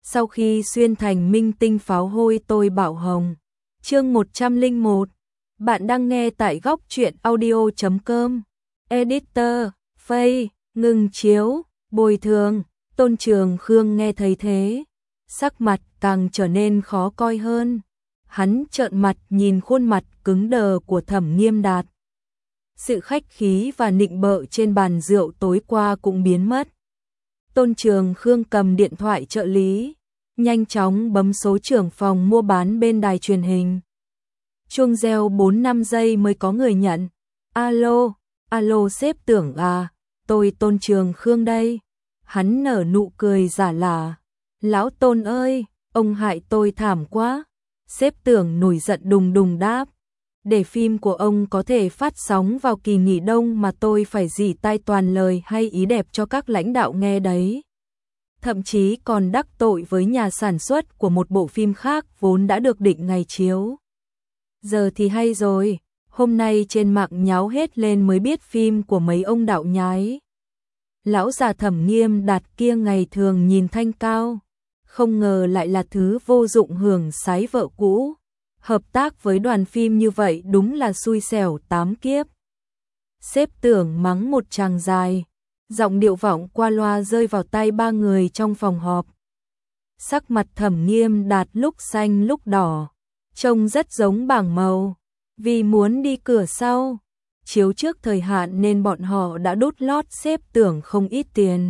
sau khi xuyên thành minh tinh pháo hôi tôi bạo hồng. Chương 101. Bạn đang nghe tại góc truyện audio.com. Editor, Phây, ngừng chiếu, bồi thường. Tôn Trường Khương nghe thấy thế, sắc mặt càng trở nên khó coi hơn. Hắn trợn mặt nhìn khuôn mặt cứng đờ của Thẩm Nghiêm Đạt. Sự khách khí và nịnh bợ trên bàn rượu tối qua cũng biến mất. Tôn Trường Khương cầm điện thoại trợ lý, nhanh chóng bấm số trưởng phòng mua bán bên đài truyền hình. Chuông reo 4-5 giây mới có người nhận. Alo, alo sếp Tưởng à, tôi Tôn Trường Khương đây. Hắn nở nụ cười giả lả. Lão Tôn ơi, ông hại tôi thảm quá. Sếp Tưởng nổi giận đùng đùng đáp. Để phim của ông có thể phát sóng vào kỳ nghỉ đông mà tôi phải rỉ tai toàn lời hay ý đẹp cho các lãnh đạo nghe đấy. Thậm chí còn đắc tội với nhà sản xuất của một bộ phim khác vốn đã được định ngày chiếu. Giờ thì hay rồi, hôm nay trên mạng nháo hết lên mới biết phim của mấy ông đạo nhái. Lão già Thẩm Nghiêm Đạt kia ngày thường nhìn thanh cao, không ngờ lại là thứ vô dụng hưởng sái vợ cũ. Hợp tác với đoàn phim như vậy đúng là xui xẻo 8 kiếp. Sếp Tưởng mắng một tràng dài, giọng điệu vọng qua loa rơi vào tai ba người trong phòng họp. Sắc mặt Thẩm Nghiêm Đạt lúc xanh lúc đỏ, trông rất giống bảng màu. Vì muốn đi cửa sau, chiếu trước thời hạn nên bọn họ đã đút lót Sếp Tưởng không ít tiền.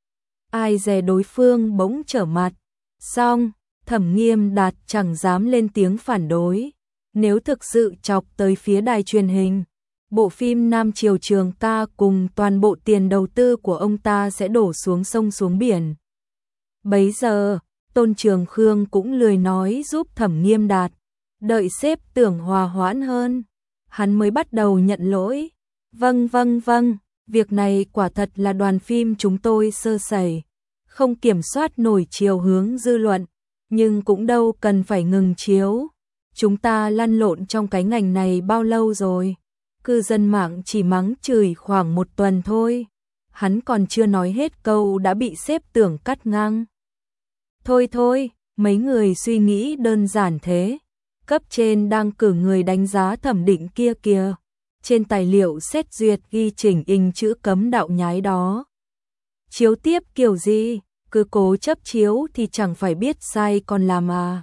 Ai dè đối phương bỗng trở mặt, xong. Thẩm Nghiêm Đạt chẳng dám lên tiếng phản đối. Nếu thực sự chọc tới phía đài truyền hình, bộ phim Nam Triều Trường Ca cùng toàn bộ tiền đầu tư của ông ta sẽ đổ xuống sông xuống biển. Bấy giờ, Tôn Trường Khương cũng lười nói giúp Thẩm Nghiêm Đạt. Đợi sếp Tưởng hòa hoãn hơn, hắn mới bắt đầu nhận lỗi. Vâng, việc này quả thật là đoàn phim chúng tôi sơ sẩy, không kiểm soát nổi chiều hướng dư luận. Nhưng cũng đâu cần phải ngừng chiếu. Chúng ta lăn lộn trong cái ngành này bao lâu rồi? Cư dân mạng chỉ mắng chửi khoảng 1 tuần thôi. Hắn còn chưa nói hết câu đã bị sếp Tưởng cắt ngang. Thôi, mấy người suy nghĩ đơn giản thế. Cấp trên đang cử người đánh giá thẩm định kia kìa. Trên tài liệu xét duyệt ghi chỉnh in chữ cấm đạo nhái đó. Chiếu tiếp kiểu gì? Cứ cố chấp chiếu thì chẳng phải biết sai còn làm à.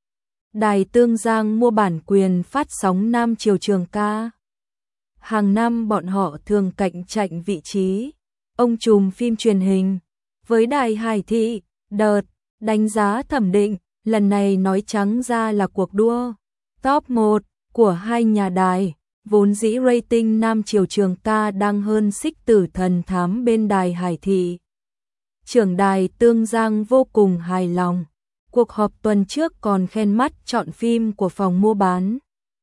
Đài Tương Giang mua bản quyền phát sóng Nam Triều Trường Ca. Hàng năm bọn họ thường cạnh tranh vị trí ông trùm phim truyền hình với đài Hải Thị. Đợt đánh giá thẩm định lần này nói trắng ra là cuộc đua top 1 của hai nhà đài. Vốn dĩ rating Nam Triều Trường Ca đang hơn Xích Tử Thần Thám bên đài Hải Thị. Trưởng đài Tương Giang vô cùng hài lòng. Cuộc họp tuần trước còn khen mắt chọn phim của phòng mua bán.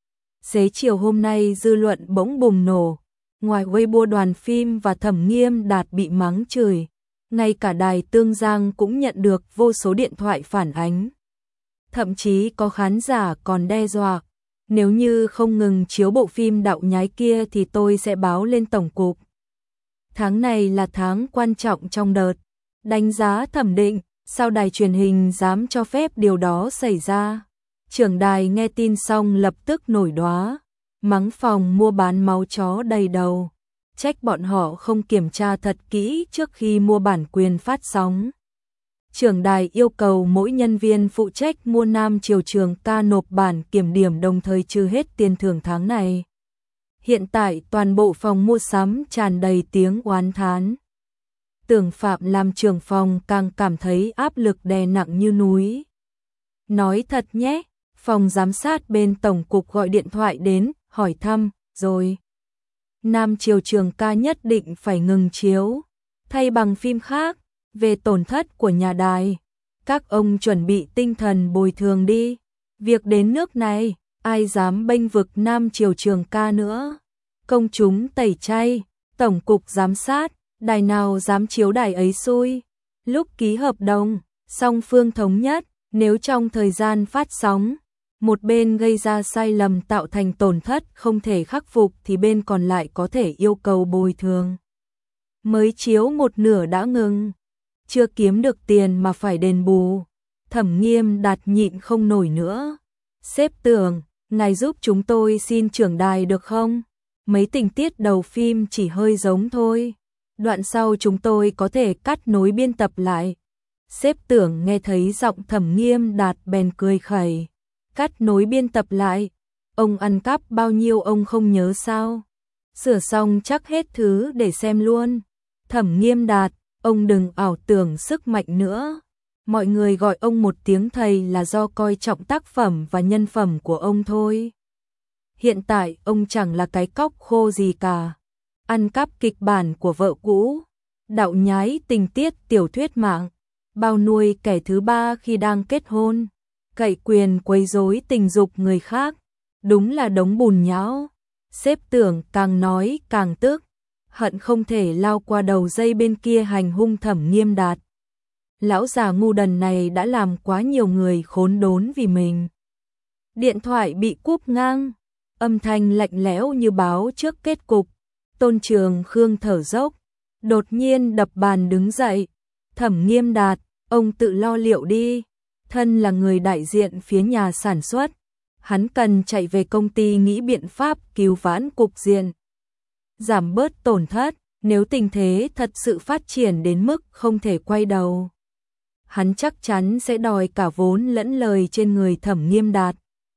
Xế chiều hôm nay dư luận bỗng bùng nổ. Ngoài Weibo đoàn phim và Thẩm Nghiêm Đạt bị mắng chửi, ngay cả đài Tương Giang cũng nhận được vô số điện thoại phản ánh. Thậm chí có khán giả còn đe dọa, nếu như không ngừng chiếu bộ phim đạo nhái kia thì tôi sẽ báo lên tổng cục. Tháng này là tháng quan trọng trong đợt đánh giá thẩm định, sao đài truyền hình dám cho phép điều đó xảy ra? Trưởng đài nghe tin xong lập tức nổi đoá, mắng phòng mua bán máu chó đầy đầu, trách bọn họ không kiểm tra thật kỹ trước khi mua bản quyền phát sóng. Trưởng đài yêu cầu mỗi nhân viên phụ trách mua Nam Triều Trường Ca nộp bản kiểm điểm đồng thời trừ hết tiền thưởng tháng này. Hiện tại toàn bộ phòng mua sắm tràn đầy tiếng oán thán. Tưởng Phạm làm trưởng phòng càng cảm thấy áp lực đè nặng như núi. Nói thật nhé, phòng giám sát bên tổng cục gọi điện thoại đến, hỏi thăm, rồi. Nam Triều Trường Ca nhất định phải ngừng chiếu, thay bằng phim khác, về tổn thất của nhà đài. Các ông chuẩn bị tinh thần bồi thường đi. Việc đến nước này, ai dám bênh vực Nam Triều Trường Ca nữa. Công chúng tẩy chay, tổng cục giám sát. Đài nào dám chiếu đài ấy xui. Lúc ký hợp đồng, song phương thống nhất, nếu trong thời gian phát sóng, một bên gây ra sai lầm tạo thành tổn thất không thể khắc phục thì bên còn lại có thể yêu cầu bồi thường. Mới chiếu một nửa đã ngừng, chưa kiếm được tiền mà phải đền bù. Thẩm Nghiêm Đạt nhịn không nổi nữa. Sếp Tưởng, ngài giúp chúng tôi xin trưởng đài được không? Mấy tình tiết đầu phim chỉ hơi giống thôi. Đoạn sau chúng tôi có thể cắt nối biên tập lại. Sếp Tưởng nghe thấy giọng Thẩm Nghiêm Đạt bèn cười khẩy. Cắt nối biên tập lại? Ông ăn cắp bao nhiêu ông không nhớ sao? Sửa xong chắc hết thứ để xem luôn. Thẩm Nghiêm Đạt, ông đừng ảo tưởng sức mạnh nữa. Mọi người gọi ông một tiếng thầy là do coi trọng tác phẩm và nhân phẩm của ông thôi. Hiện tại ông chẳng là cái cóc khô gì cả. Ăn cắp kịch bản của vợ cũ, đạo nhái tình tiết tiểu thuyết mạng, bao nuôi kẻ thứ ba khi đang kết hôn, cậy quyền quấy rối tình dục người khác, đúng là đống bùn nhão. Sếp Tưởng càng nói càng tức, hận không thể lao qua đầu dây bên kia hành hung Thẩm Nghiêm Đạt. Lão già ngu đần này đã làm quá nhiều người khốn đốn vì mình. Điện thoại bị cúp ngang, âm thanh lạnh lẽo như báo trước kết cục. Tôn Trường Khương thở dốc, đột nhiên đập bàn đứng dậy. Thẩm Nghiêm Đạt, ông tự lo liệu đi. Thân là người đại diện phía nhà sản xuất, hắn cần chạy về công ty nghĩ biện pháp cứu vãn cục diện, giảm bớt tổn thất, nếu tình thế thật sự phát triển đến mức không thể quay đầu. Hắn chắc chắn sẽ đòi cả vốn lẫn lời trên người Thẩm Nghiêm Đạt.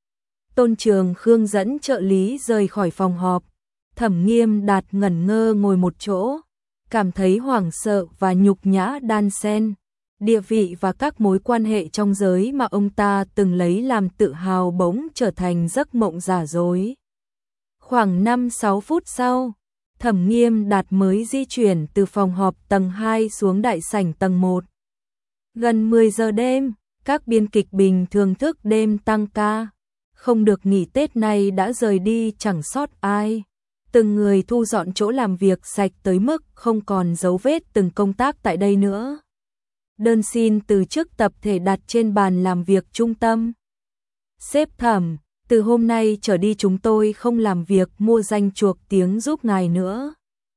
Tôn Trường Khương dẫn trợ lý rời khỏi phòng họp. Thẩm Nghiêm Đạt ngẩn ngơ ngồi một chỗ, cảm thấy hoảng sợ và nhục nhã đan xen. Địa vị và các mối quan hệ trong giới mà ông ta từng lấy làm tự hào bỗng trở thành giấc mộng giả dối. Khoảng 5-6 phút sau, Thẩm Nghiêm Đạt mới di chuyển từ phòng họp tầng 2 xuống đại sảnh tầng 1. Gần 10 giờ đêm, các biên kịch bình thường thức đêm tăng ca, không được nghỉ Tết này đã rời đi chẳng sót ai. Từng người thu dọn chỗ làm việc sạch tới mức không còn dấu vết từng công tác tại đây nữa. Đơn xin từ chức tập thể đặt trên bàn làm việc trung tâm. Sếp Thẩm, từ hôm nay trở đi chúng tôi không làm việc mua danh chuộc tiếng giúp ngài nữa.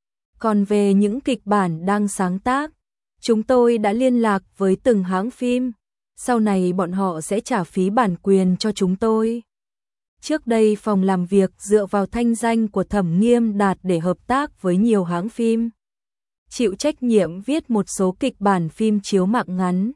Còn về những kịch bản đang sáng tác, chúng tôi đã liên lạc với từng hãng phim, sau này bọn họ sẽ trả phí bản quyền cho chúng tôi. Trước đây phòng làm việc dựa vào thanh danh của Thẩm Nghiêm Đạt để hợp tác với nhiều hãng phim, chịu trách nhiệm viết một số kịch bản phim chiếu mạng ngắn.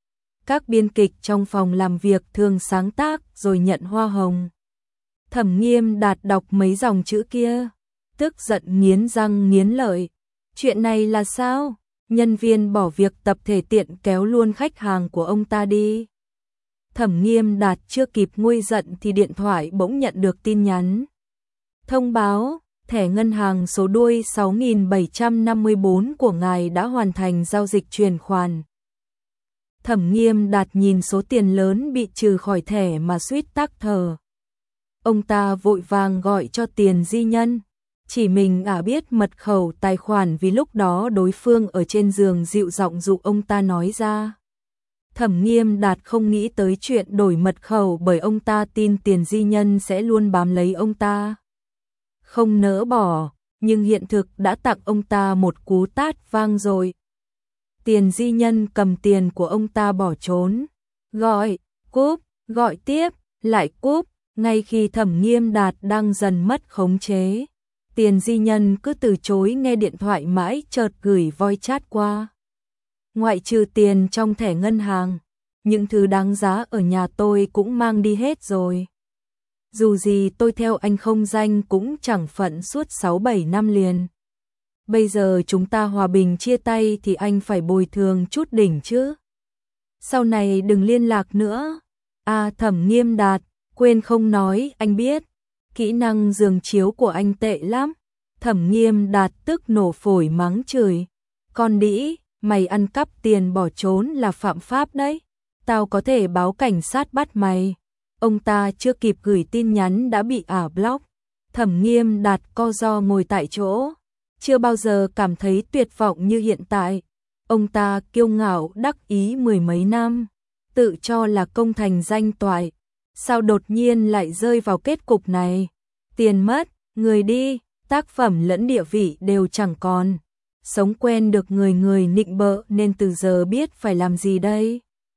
Các biên kịch trong phòng làm việc thường sáng tác rồi nhận hoa hồng. Thẩm Nghiêm Đạt đọc mấy dòng chữ kia, tức giận nghiến răng nghiến lợi. Chuyện này là sao? Nhân viên bỏ việc tập thể tiện kéo luôn khách hàng của ông ta đi. Thẩm Nghiêm Đạt chưa kịp nguôi giận thì điện thoại bỗng nhận được tin nhắn. Thông báo, thẻ ngân hàng số đuôi 6754 của ngài đã hoàn thành giao dịch chuyển khoản. Thẩm Nghiêm Đạt nhìn số tiền lớn bị trừ khỏi thẻ mà suýt tắc thở. Ông ta vội vàng gọi cho Tiền Di Nhân, chỉ mình biết mật khẩu tài khoản vì lúc đó đối phương ở trên giường dịu giọng dụ ông ta nói ra. Thẩm Nghiêm Đạt không nghĩ tới chuyện đổi mật khẩu bởi ông ta tin Tiền Di Nhân sẽ luôn bám lấy ông ta, không nỡ bỏ, nhưng hiện thực đã tặng ông ta một cú tát vang rồi. Tiền Di Nhân cầm tiền của ông ta bỏ trốn, gọi, cúp, gọi tiếp, lại cúp, ngay khi Thẩm Nghiêm Đạt đang dần mất khống chế. Tiền Di Nhân cứ từ chối nghe điện thoại mãi chợt gửi voice chat qua. Ngoại trừ tiền trong thẻ ngân hàng, những thứ đáng giá ở nhà tôi cũng mang đi hết rồi. Dù gì tôi theo anh không danh cũng chẳng phận suốt 6-7 năm liền. Bây giờ chúng ta hòa bình chia tay thì anh phải bồi thường chút đỉnh chứ. Sau này đừng liên lạc nữa. Thẩm Nghiêm Đạt, quên không nói, anh biết, kỹ năng giường chiếu của anh tệ lắm. Thẩm Nghiêm Đạt tức nổ phổi mắng chửi. Con đĩ, mày ăn cắp tiền bỏ trốn là phạm pháp đấy. Tao có thể báo cảnh sát bắt mày. Ông ta chưa kịp gửi tin nhắn đã bị block. Thẩm Nghiêm Đạt co ro ngồi tại chỗ, chưa bao giờ cảm thấy tuyệt vọng như hiện tại. Ông ta kiêu ngạo đắc ý mười mấy năm, tự cho là công thành danh toại, sao đột nhiên lại rơi vào kết cục này? Tiền mất, người đi, tác phẩm lẫn địa vị đều chẳng còn. Sống quen được người người nịnh bợ nên từ giờ biết phải làm gì đây.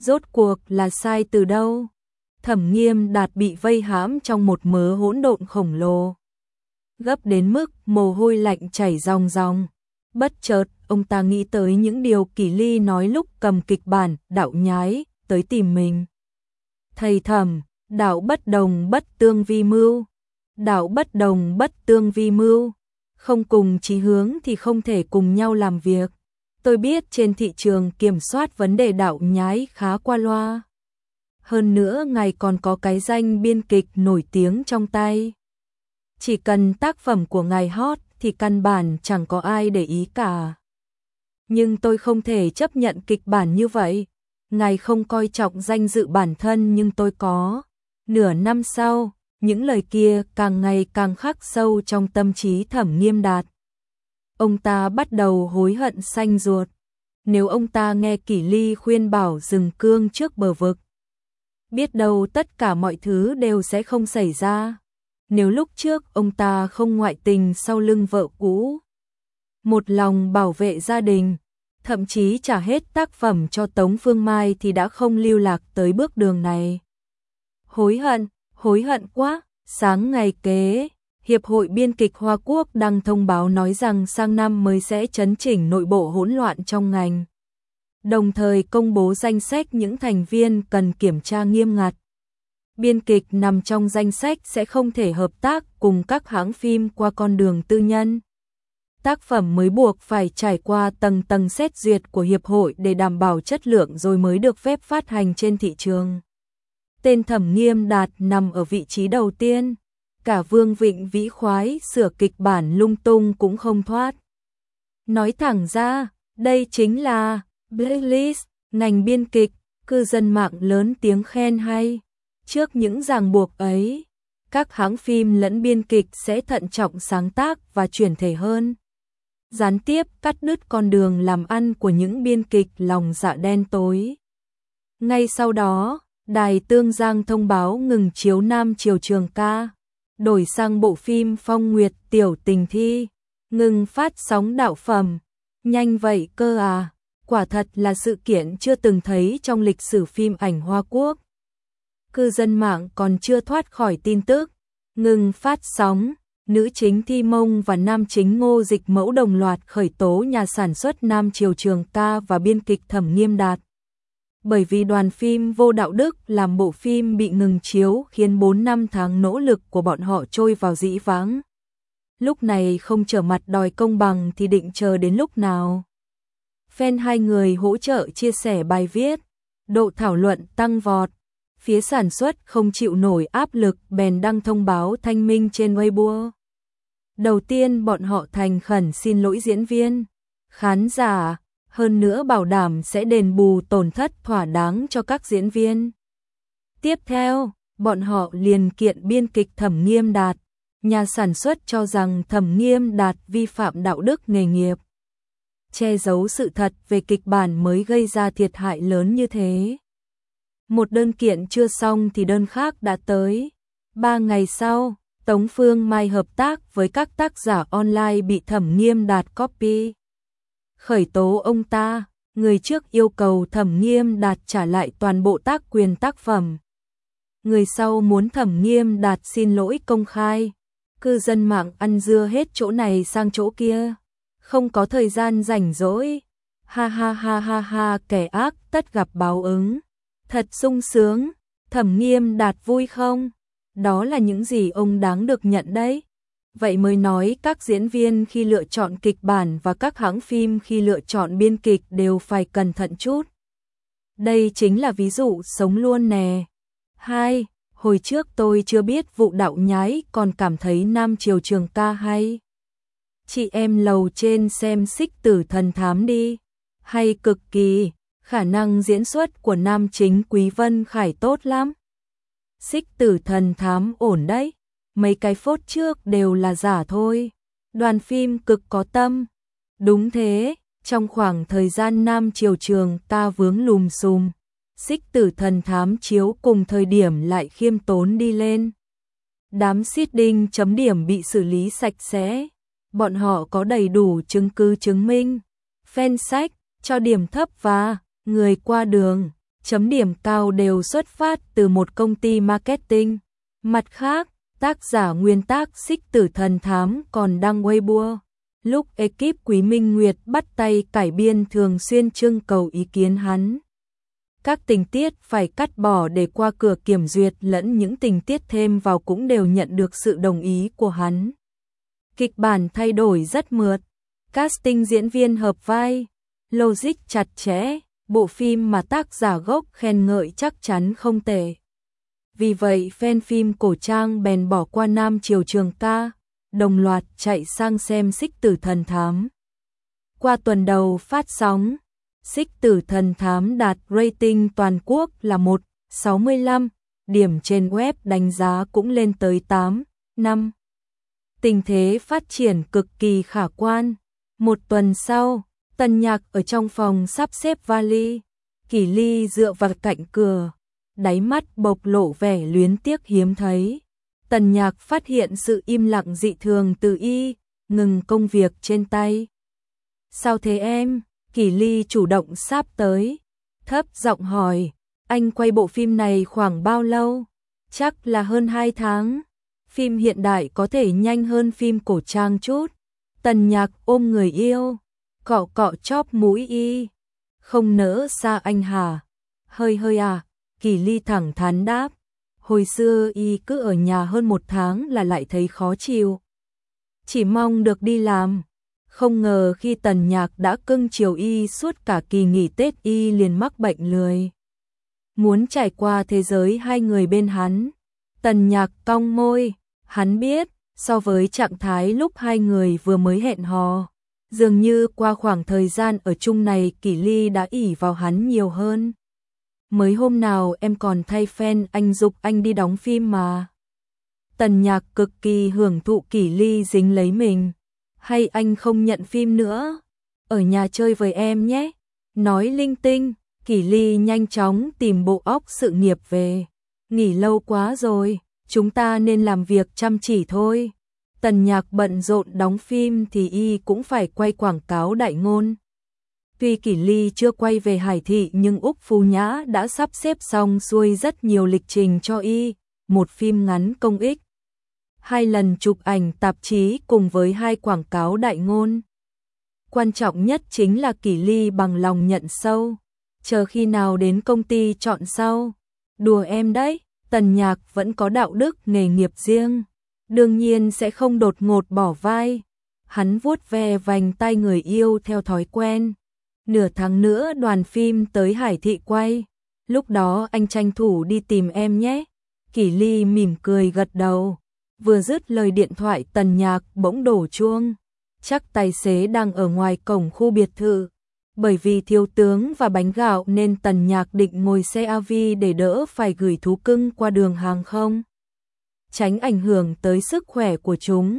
Rốt cuộc là sai từ đâu? Thẩm Nghiêm Đạt bị vây hãm trong một mớ hỗn độn khổng lồ, gấp đến mức mồ hôi lạnh chảy ròng ròng. Bất chợt, ông ta nghĩ tới những điều Kỷ Ly nói lúc cầm kịch bản, đạo nhái tới tìm mình. Thầy Thẩm, đạo bất đồng bất tương vi mưu. Đạo bất đồng bất tương vi mưu. Không cùng chí hướng thì không thể cùng nhau làm việc. Tôi biết trên thị trường kiểm soát vấn đề đạo nhái khá qua loa. Hơn nữa ngài còn có cái danh biên kịch nổi tiếng trong tay. Chỉ cần tác phẩm của ngài hot thì căn bản chẳng có ai để ý cả. Nhưng tôi không thể chấp nhận kịch bản như vậy. Ngài không coi trọng danh dự bản thân nhưng tôi có. Nửa năm sau, những lời kia càng ngày càng khắc sâu trong tâm trí Thẩm Nghiêm Đạt. Ông ta bắt đầu hối hận xanh ruột. Nếu ông ta nghe Kỷ Ly khuyên bảo dừng cương trước bờ vực, biết đâu tất cả mọi thứ đều sẽ không xảy ra. Nếu lúc trước ông ta không ngoại tình sau lưng vợ cũ, một lòng bảo vệ gia đình, thậm chí trả hết tác phẩm cho Tống Phương Mai thì đã không lưu lạc tới bước đường này. Hối hận quá. Sáng ngày kế, Hiệp hội Biên kịch Hoa Quốc đăng thông báo nói rằng sang năm mới sẽ chấn chỉnh nội bộ hỗn loạn trong ngành. Đồng thời công bố danh sách những thành viên cần kiểm tra nghiêm ngặt. Biên kịch nằm trong danh sách sẽ không thể hợp tác cùng các hãng phim qua con đường tư nhân. Tác phẩm mới buộc phải trải qua tầng tầng xét duyệt của Hiệp hội để đảm bảo chất lượng rồi mới được phép phát hành trên thị trường. Tên Thẩm Nghiêm Đạt nằm ở vị trí đầu tiên. Cả Vương Vịnh Vĩ khoái sửa kịch bản lung tung cũng không thoát. Nói thẳng ra, đây chính là blacklist ngành biên kịch, cư dân mạng lớn tiếng khen hay. Trước những ràng buộc ấy, các hãng phim lẫn biên kịch sẽ thận trọng sáng tác và chuyển thể hơn. Gián tiếp cắt đứt con đường làm ăn của những biên kịch lòng dạ đen tối. Ngay sau đó, Đài Tương Giang thông báo ngừng chiếu Nam Triều Trường Ca, đổi sang bộ phim Phong Nguyệt Tiểu Tình Thi, ngừng phát sóng đạo phẩm. Nhanh vậy cơ à, quả thật là sự kiện chưa từng thấy trong lịch sử phim ảnh Hoa Quốc. Cư dân mạng còn chưa thoát khỏi tin tức ngừng phát sóng, nữ chính Thi Mông và nam chính Ngô Dịch Mẫu đồng loạt khởi tố nhà sản xuất Nam Triều Trường Ca và biên kịch Thẩm Nghiêm Đạt. Bởi vì đoàn phim vô đạo đức làm bộ phim bị ngừng chiếu khiến 4 năm tháng nỗ lực của bọn họ trôi vào dĩ vãng. Lúc này không trở mặt đòi công bằng thì định chờ đến lúc nào? Fan hai người hỗ trợ chia sẻ bài viết, độ thảo luận tăng vọt. Phía sản xuất không chịu nổi áp lực bèn đăng thông báo thanh minh trên Weibo. Đầu tiên bọn họ thành khẩn xin lỗi diễn viên, khán giả, hơn nữa bảo đảm sẽ đền bù tổn thất thỏa đáng cho các diễn viên. Tiếp theo, bọn họ liền kiện biên kịch Thẩm Nghiêm Đạt. Nhà sản xuất cho rằng Thẩm Nghiêm Đạt vi phạm đạo đức nghề nghiệp, che giấu sự thật về kịch bản mới gây ra thiệt hại lớn như thế. Một đơn kiện chưa xong thì đơn khác đã tới. 3 ngày sau, Tống Phương Mai hợp tác với các tác giả online bị Thẩm Nghiêm Đạt copy. Khởi tố ông ta, người trước yêu cầu Thẩm Nghiêm Đạt trả lại toàn bộ tác quyền tác phẩm. Người sau muốn Thẩm Nghiêm Đạt xin lỗi công khai. Cư dân mạng ăn dưa hết chỗ này sang chỗ kia, không có thời gian rảnh rỗi. Ha ha ha ha ha, kẻ ác tất gặp báo ứng. Thật sung sướng, Thẩm Nghiêm Đạt vui không? Đó là những gì ông đáng được nhận đấy. Vậy mới nói các diễn viên khi lựa chọn kịch bản và các hãng phim khi lựa chọn biên kịch đều phải cẩn thận chút. Đây chính là ví dụ sống luôn nè. 2. Hồi trước tôi chưa biết vụ đạo nhái còn cảm thấy Nam Triều Trường Ca hay. Chị em lầu trên xem Xích Tử Thần Thám đi. Hay cực kỳ, khả năng diễn xuất của nam chính Quý Vân Khải tốt lắm. Xích Tử Thần Thám ổn đấy. Mấy cái phốt trước đều là giả thôi. Đoàn phim cực có tâm. Đúng thế, trong khoảng thời gian Nam Triều Trường Ca vướng lùm xùm, Xích Tử Thần Thám chiếu cùng thời điểm lại khiêm tốn đi lên. Đám seeding chấm điểm bị xử lý sạch sẽ. Bọn họ có đầy đủ chứng cứ chứng minh. Fan sách cho điểm thấp và người qua đường chấm điểm cao đều xuất phát từ một công ty marketing. Mặt khác, tác giả nguyên tác Xích Tử Thần Thám còn đăng Weibo. Lúc ekip Quý Minh Nguyệt bắt tay cải biên thường xuyên trưng cầu ý kiến hắn. Các tình tiết phải cắt bỏ để qua cửa kiểm duyệt lẫn những tình tiết thêm vào cũng đều nhận được sự đồng ý của hắn. Kịch bản thay đổi rất mượt, casting diễn viên hợp vai, logic chặt chẽ, bộ phim mà tác giả gốc khen ngợi chắc chắn không tệ. Vì vậy fan phim cổ trang bèn bỏ qua Nam Triều Trường Ca, đồng loạt chạy sang xem Xích Tử Thần Thám. Qua tuần đầu phát sóng, Xích Tử Thần Thám đạt rating toàn quốc là 1,65, điểm trên web đánh giá cũng lên tới 8,5. Tình thế phát triển cực kỳ khả quan. Một tuần sau, Tần Nhạc ở trong phòng sắp xếp vali, Kỷ Ly dựa vào cạnh cửa, đáy mắt bộc lộ vẻ luyến tiếc hiếm thấy. Tần Nhạc phát hiện sự im lặng dị thường từ y, ngừng công việc trên tay. Sao thế em? Kỷ Ly chủ động sáp tới, thấp giọng hỏi, anh quay bộ phim này khoảng bao lâu? Chắc là hơn 2 tháng. Phim hiện đại có thể nhanh hơn phim cổ trang chút. Tần Nhạc ôm người yêu, cọ cọ chóp mũi y. Không nỡ xa anh hả? Hơi à, Kỷ Ly thẳng thắn đáp. Hồi xưa y cứ ở nhà hơn 1 tháng là lại thấy khó chịu. Chỉ mong được đi làm. Không ngờ khi Tần Nhạc đã cưng chiều y suốt cả kỳ nghỉ Tết y liền mắc bệnh lười. Muốn trải qua thế giới hai người bên hắn. Tần Nhạc cong môi, hắn biết, so với trạng thái lúc hai người vừa mới hẹn hò, dường như qua khoảng thời gian ở chung này Kỷ Ly đã ỷ vào hắn nhiều hơn. Mới hôm nào em còn thay fan anh giục anh đi đóng phim mà. Tần Nhạc cực kỳ hưởng thụ Kỷ Ly dính lấy mình. Hay anh không nhận phim nữa, ở nhà chơi với em nhé. Nói linh tinh, Kỷ Ly nhanh chóng tìm bộ óc sự nghiệp về. Nghỉ lâu quá rồi, chúng ta nên làm việc chăm chỉ thôi. Tần Nhạc bận rộn đóng phim thì y cũng phải quay quảng cáo đại ngôn. Tuy Kỷ Ly chưa quay về Hải Thị nhưng Úc Phú Nhã đã sắp xếp xong xuôi rất nhiều lịch trình cho y, một phim ngắn công ích, 2 lần chụp ảnh tạp chí cùng với 2 quảng cáo đại ngôn. Quan trọng nhất chính là Kỷ Ly bằng lòng nhận sâu, chờ khi nào đến công ty chọn sau. Đùa em đấy, Tần Nhạc vẫn có đạo đức nghề nghiệp riêng, đương nhiên sẽ không đột ngột bỏ vai. Hắn vuốt ve vành tay người yêu theo thói quen. Nửa tháng nữa đoàn phim tới Hải Thị quay, lúc đó anh tranh thủ đi tìm em nhé. Kỷ Ly mỉm cười gật đầu. Vừa dứt lời điện thoại Tần Nhạc bỗng đổ chuông. Chắc tài xế đang ở ngoài cổng khu biệt thự. Bởi vì thiếu tướng và bánh gạo nên Tần Nhạc định ngồi xe AV để đỡ phải gửi thú cưng qua đường hàng không, tránh ảnh hưởng tới sức khỏe của chúng.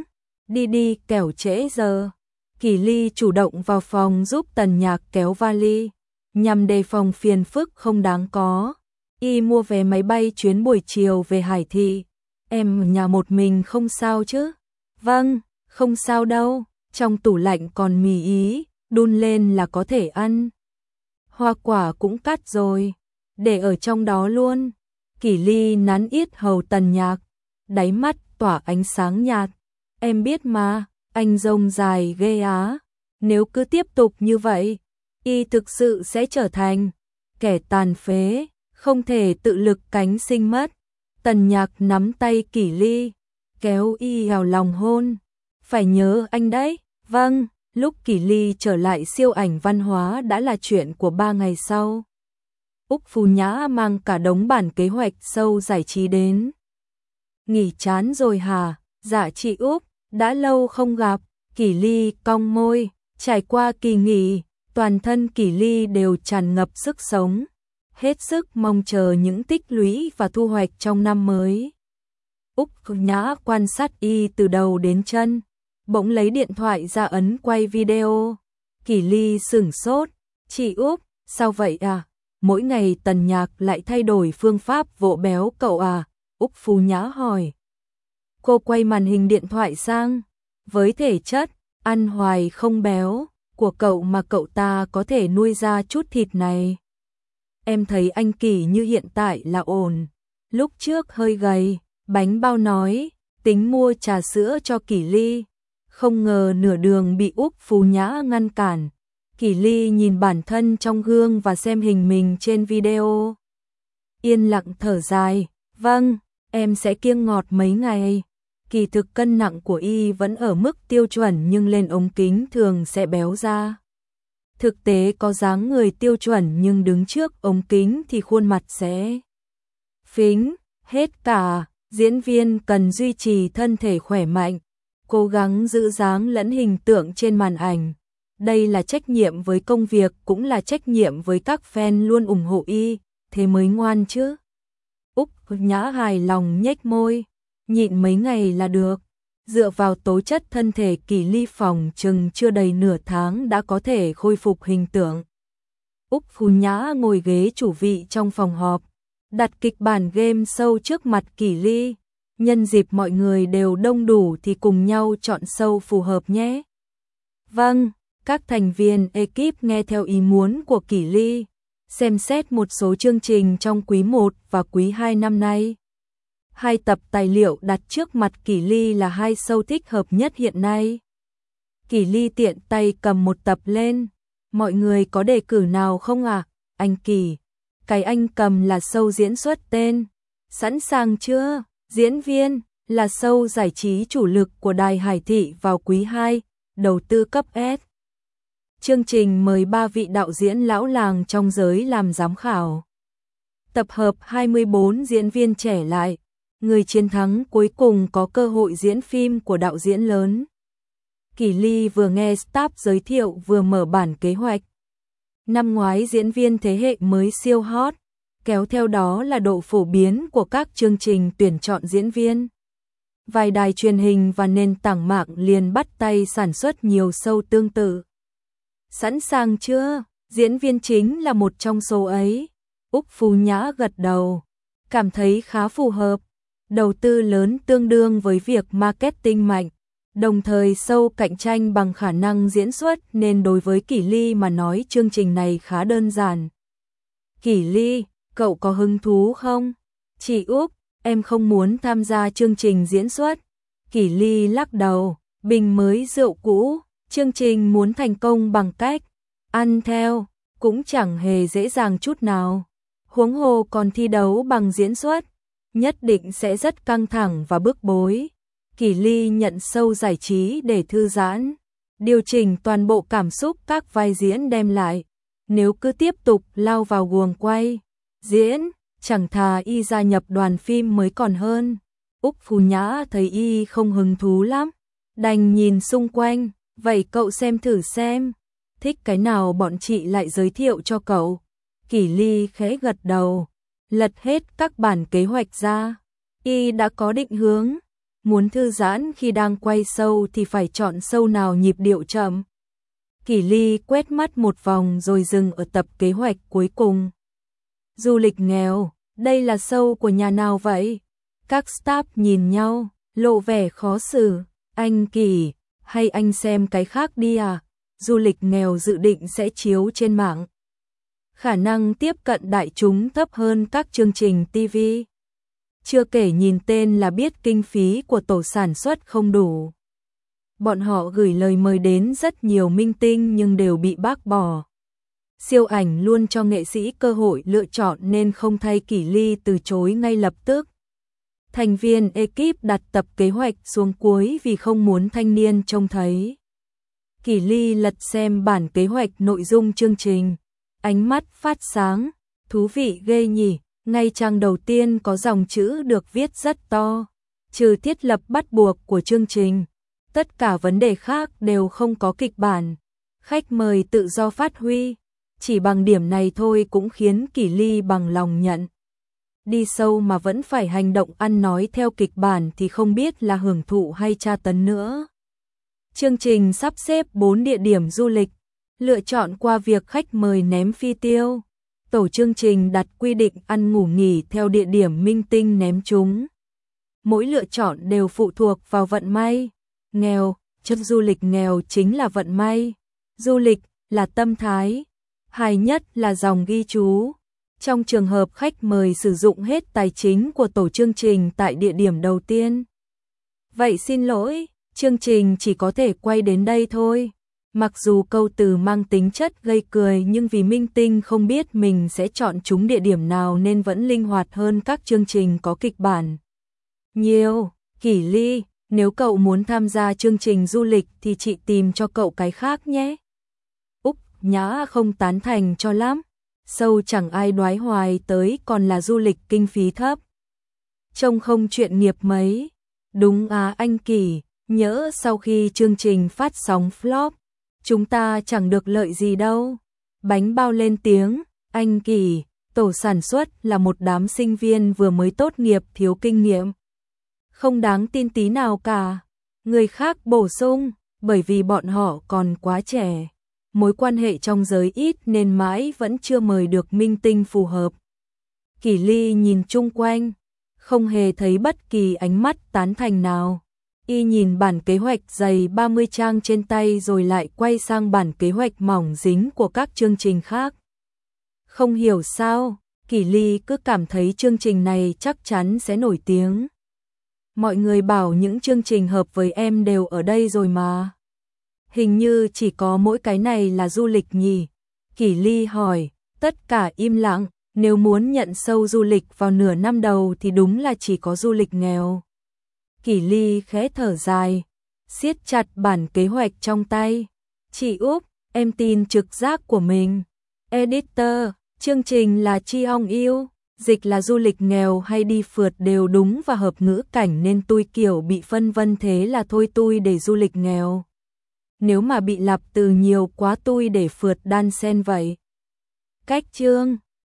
Đi kẻo trễ giờ. Kỷ Ly chủ động vào phòng giúp Tần Nhạc kéo vali, nhằm đề phòng phiền phức không đáng có. Y mua vé máy bay chuyến buổi chiều về Hải Thị. Em ở nhà một mình không sao chứ? Vâng, không sao đâu, trong tủ lạnh còn mì Ý, đun lên là có thể ăn. Hoa quả cũng cắt rồi, để ở trong đó luôn. Kỷ Ly nắn yết hầu Tần Nhạc, đáy mắt tỏa ánh sáng nhạt. Em biết mà, anh rông dài ghê á. Nếu cứ tiếp tục như vậy, y thực sự sẽ trở thành kẻ tàn phế, không thể tự lực cánh sinh mất. Tần Nhạc nắm tay Kỷ Ly, kéo y vào lòng hôn. Phải nhớ anh đấy. Vâng. Lúc Kỷ Ly trở lại siêu ảnh văn hóa đã là chuyện của 3 ngày sau. Úc Phú Nhã mang cả đống bản kế hoạch show giải trí đến. Nghỉ chán rồi hả? Dạ chị Úc, đã lâu không gặp. Kỷ Ly cong môi, trải qua kỳ nghỉ, toàn thân Kỷ Ly đều tràn ngập sức sống, hết sức mong chờ những tích lũy và thu hoạch trong năm mới. Úc Phú Nhã quan sát y từ đầu đến chân, bỗng lấy điện thoại ra ấn quay video. Kỷ Ly sửng sốt, chị Úc, sao vậy à? Mỗi ngày Tần Nhạc lại thay đổi phương pháp vỗ béo cậu à? Úc Phú Nhã hỏi. Cô quay màn hình điện thoại sang, với thể chất ăn hoài không béo của cậu mà cậu ta có thể nuôi ra chút thịt này. em thấy anh Kỳ như hiện tại là ổn, lúc trước hơi gầy. Bánh bao nói, tính mua trà sữa cho Kỳ Ly, không ngờ nửa đường bị Úc Phú Nhã ngăn cản. Kỳ Ly nhìn bản thân trong gương và xem hình mình trên video. Yên lặng thở dài, vâng, em sẽ kiêng ngọt mấy ngày. Kỳ thực cân nặng của y vẫn ở mức tiêu chuẩn nhưng lên ống kính thường sẽ béo ra. Thực tế có dáng người tiêu chuẩn nhưng đứng trước ống kính thì khuôn mặt sẽ phính. Hết cả, diễn viên cần duy trì thân thể khỏe mạnh, cố gắng giữ dáng lẫn hình tượng trên màn ảnh. Đây là trách nhiệm với công việc cũng là trách nhiệm với các fan luôn ủng hộ y, thế mới ngoan chứ. Úc Nhã hài lòng nhếch môi, nhịn mấy ngày là được. Dựa vào tố chất thân thể Kỳ Ly phòng chừng chưa đầy nửa tháng đã có thể khôi phục hình tượng. Úc Phú Nhã ngồi ghế chủ vị trong phòng họp, đặt kịch bản game show trước mặt Kỳ Ly. Nhân dịp mọi người đều đông đủ thì cùng nhau chọn show phù hợp nhé. Vâng, các thành viên ekip nghe theo ý muốn của Kỳ Ly, xem xét một số chương trình trong quý 1 và quý 2 năm nay. 2 tập tài liệu đặt trước mặt Kỳ Ly là 2 show thích hợp nhất hiện nay. Kỳ Ly tiện tay cầm một tập lên. Mọi người có đề cử nào không ạ? Anh Kỳ, cái anh cầm là show diễn xuất tên. Sẵn sàng chưa? Diễn viên là show giải trí chủ lực của Đài Hải Thị vào quý 2, đầu tư cấp S. Chương trình mời 3 vị đạo diễn lão làng trong giới làm giám khảo. Tập hợp 24 diễn viên trẻ lại. Người chiến thắng cuối cùng có cơ hội diễn phim của đạo diễn lớn. Kỳ Ly vừa nghe staff giới thiệu vừa mở bản kế hoạch. Năm ngoái diễn viên thế hệ mới siêu hot, kéo theo đó là độ phổ biến của các chương trình tuyển chọn diễn viên. Vài đài truyền hình và nền tảng mạng liền bắt tay sản xuất nhiều show tương tự. Sẵn sàng chưa? Diễn viên chính là một trong số ấy. Úc Phú Nhã gật đầu, cảm thấy khá phù hợp. Đầu tư lớn tương đương với việc marketing mạnh, đồng thời show cạnh tranh bằng khả năng diễn xuất nên đối với Kỳ Ly mà nói chương trình này khá đơn giản. Kỳ Ly, cậu có hứng thú không? Chị Úc, em không muốn tham gia chương trình diễn xuất. Kỳ Ly lắc đầu, bình mới rượu cũ, chương trình muốn thành công bằng cách ăn theo, cũng chẳng hề dễ dàng chút nào. Huống hồ còn thi đấu bằng diễn xuất, nhất định sẽ rất căng thẳng và bức bối. Kỳ Ly nhận show giải trí để thư giãn, điều chỉnh toàn bộ cảm xúc các vai diễn đem lại. Nếu cứ tiếp tục lao vào guồng quay diễn, chẳng thà y gia nhập đoàn phim mới còn hơn. Úc Phú Nhã thấy y không hứng thú lắm, đành nhìn xung quanh, vậy cậu xem thử xem, thích cái nào bọn chị lại giới thiệu cho cậu. Kỳ Ly khẽ gật đầu, lật hết các bản kế hoạch ra, y đã có định hướng. Muốn thư giãn khi đang quay show thì phải chọn show nào nhịp điệu chậm. Kỳ Ly quét mắt một vòng rồi dừng ở tập kế hoạch cuối cùng. Du lịch nghèo, đây là show của nhà nào vậy? Các staff nhìn nhau, lộ vẻ khó xử. Anh Kỳ, hay anh xem cái khác đi à? Du lịch nghèo dự định sẽ chiếu trên mạng. Khả năng tiếp cận đại chúng thấp hơn các chương trình TV. Chưa kể nhìn tên là biết kinh phí của tổ sản xuất không đủ. Bọn họ gửi lời mời đến rất nhiều minh tinh nhưng đều bị bác bỏ. Siêu ảnh luôn cho nghệ sĩ cơ hội lựa chọn nên không thay Kỳ Ly từ chối ngay lập tức. Thành viên ekip đặt tập kế hoạch xuống cuối vì không muốn thanh niên trông thấy. Kỳ Ly lật xem bản kế hoạch nội dung chương trình, ánh mắt phát sáng, thú vị ghê nhỉ. Ngay trang đầu tiên có dòng chữ được viết rất to, trừ thiết lập bắt buộc của chương trình, tất cả vấn đề khác đều không có kịch bản, khách mời tự do phát huy. Chỉ bằng điểm này thôi cũng khiến Kỳ Ly bằng lòng nhận. Đi sâu mà vẫn phải hành động ăn nói theo kịch bản thì không biết là hưởng thụ hay tra tấn nữa. Chương trình sắp xếp 4 địa điểm du lịch, lựa chọn qua việc khách mời ném phi tiêu. Tổ chương trình đặt quy định ăn ngủ nghỉ theo địa điểm minh tinh ném trúng. Mỗi lựa chọn đều phụ thuộc vào vận may. Nghèo, chất du lịch nghèo chính là vận may. Du lịch là tâm thái. Hài nhất là dòng ghi chú. Trong trường hợp khách mời sử dụng hết tài chính của tổ chương trình tại địa điểm đầu tiên. Vậy xin lỗi, chương trình chỉ có thể quay đến đây thôi. Mặc dù câu từ mang tính chất gây cười nhưng vì minh tinh không biết mình sẽ chọn chúng địa điểm nào nên vẫn linh hoạt hơn các chương trình có kịch bản nhiều. Kỷ Ly, nếu cậu muốn tham gia chương trình du lịch thì chị tìm cho cậu cái khác nhé. Úc Nhã không tán thành cho lắm. Sâu chẳng ai đoái hoài tới còn là du lịch kinh phí thấp. Trông không chuyện nghiệp mấy. Đúng à anh Kỷ, nhỡ sau khi chương trình phát sóng flop, chúng ta chẳng được lợi gì đâu. Bánh bao lên tiếng, anh Kỷ, tổ sản xuất là một đám sinh viên vừa mới tốt nghiệp thiếu kinh nghiệm. Không đáng tin tí nào cả. Người khác bổ sung, bởi vì bọn họ còn quá trẻ. Mối quan hệ trong giới ít nên mãi vẫn chưa mời được minh tinh phù hợp. Kỷ Ly nhìn chung quanh, không hề thấy bất kỳ ánh mắt tán thành nào. Y nhìn bản kế hoạch dày 30 trang trên tay rồi lại quay sang bản kế hoạch mỏng dính của các chương trình khác. Không hiểu sao, Kỷ Ly cứ cảm thấy chương trình này chắc chắn sẽ nổi tiếng. Mọi người bảo những chương trình hợp với em đều ở đây rồi mà. Hình như chỉ có mỗi cái này là du lịch nhỉ? Kỷ Ly hỏi, tất cả im lặng, nếu muốn nhận sâu du lịch vào nửa năm đầu thì đúng là chỉ có du lịch nghèo. Kỷ Ly khẽ thở dài, siết chặt bản kế hoạch trong tay. Chị Úc, em tin trực giác của mình. Editor, chương trình là Chi Ong Yêu, dịch là du lịch nghèo hay đi phượt đều đúng và hợp ngữ cảnh nên tôi kiểu bị phân vân thế là thôi tôi để du lịch nghèo. Nếu mà bị lặp từ nhiều quá tôi để phượt đan xen vậy. Cách chương